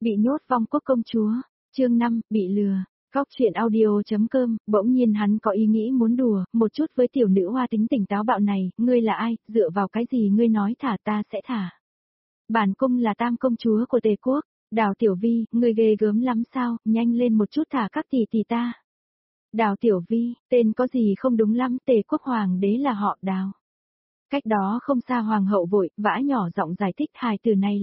Bị nhốt vong quốc công chúa, chương 5, bị lừa. Góc chuyện audio.com, bỗng nhiên hắn có ý nghĩ muốn đùa, một chút với tiểu nữ hoa tính tỉnh táo bạo này, ngươi là ai, dựa vào cái gì ngươi nói thả ta sẽ thả. Bản cung là tam công chúa của Tề quốc, Đào Tiểu Vi, ngươi ghê gớm lắm sao, nhanh lên một chút thả các tỷ tỷ ta. Đào Tiểu Vi, tên có gì không đúng lắm, Tề quốc hoàng đế là họ Đào. Cách đó không xa hoàng hậu vội, vã nhỏ giọng giải thích hài từ này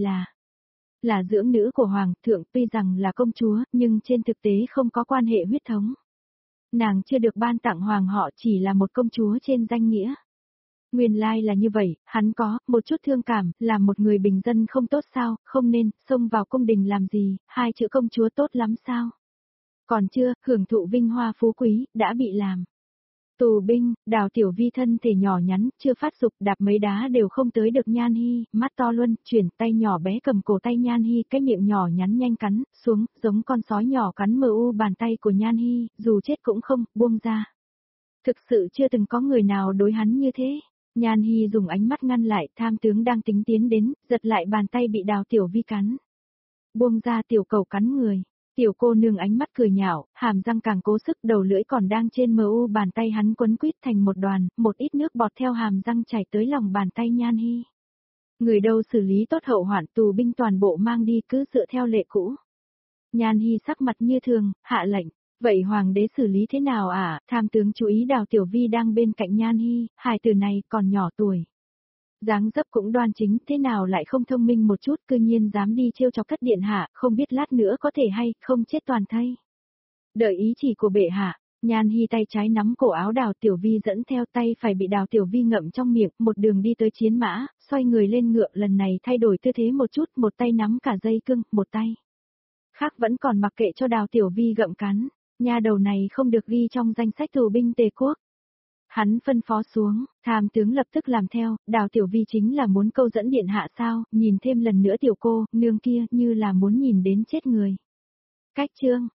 là dưỡng nữ của hoàng thượng, tuy rằng là công chúa, nhưng trên thực tế không có quan hệ huyết thống. Nàng chưa được ban tặng hoàng họ, chỉ là một công chúa trên danh nghĩa. Nguyên lai là như vậy, hắn có một chút thương cảm, làm một người bình dân không tốt sao, không nên xông vào cung đình làm gì, hai chữ công chúa tốt lắm sao? Còn chưa, hưởng thụ vinh hoa phú quý, đã bị làm tù binh. Đào Tiểu Vi thân thể nhỏ nhắn, chưa phát dục, đạp mấy đá đều không tới được Nhan Hi, mắt to luân, chuyển tay nhỏ bé cầm cổ tay Nhan Hi, cái miệng nhỏ nhắn nhanh cắn xuống, giống con sói nhỏ cắn mờ u bàn tay của Nhan Hi, dù chết cũng không buông ra. Thực sự chưa từng có người nào đối hắn như thế. Nhan Hi dùng ánh mắt ngăn lại, tham tướng đang tính tiến đến, giật lại bàn tay bị Đào Tiểu Vi cắn. Buông ra, tiểu cẩu cắn người. Tiểu cô nương ánh mắt cười nhạo, hàm răng càng cố sức, đầu lưỡi còn đang trên mu bàn tay hắn quấn quýt thành một đoàn, một ít nước bọt theo hàm răng chảy tới lòng bàn tay Nhan Hi. Người đâu xử lý tốt hậu hoạn, tù binh toàn bộ mang đi, cứ dựa theo lệ cũ. Nhan Hi sắc mặt như thường, hạ lệnh. Vậy hoàng đế xử lý thế nào à? Tham tướng chú ý Đào Tiểu Vi đang bên cạnh Nhan Hi, hài tử này còn nhỏ tuổi. Dáng dấp cũng đoan chính, thế nào lại không thông minh một chút, cư nhiên dám đi trêu chọc Cất điện hạ, không biết lát nữa có thể hay không chết toàn thây. Đợi ý chỉ của bệ hạ. Nhan Hi tay trái nắm cổ áo Đào Tiểu Vi dẫn theo, tay phải bị Đào Tiểu Vi ngậm trong miệng, một đường đi tới chiến mã, xoay người lên ngựa, lần này thay đổi tư thế một chút, một tay nắm cả dây cương, một tay khác vẫn còn mặc kệ cho Đào Tiểu Vi gặm cắn. Nha đầu này không được ghi trong danh sách tù binh Tề quốc. Hắn phân phó xuống, tham tướng lập tức làm theo. Đào Tiểu Vi chính là muốn câu dẫn điện hạ sao, nhìn thêm lần nữa tiểu cô nương kia như là muốn nhìn đến chết người. Cách chương,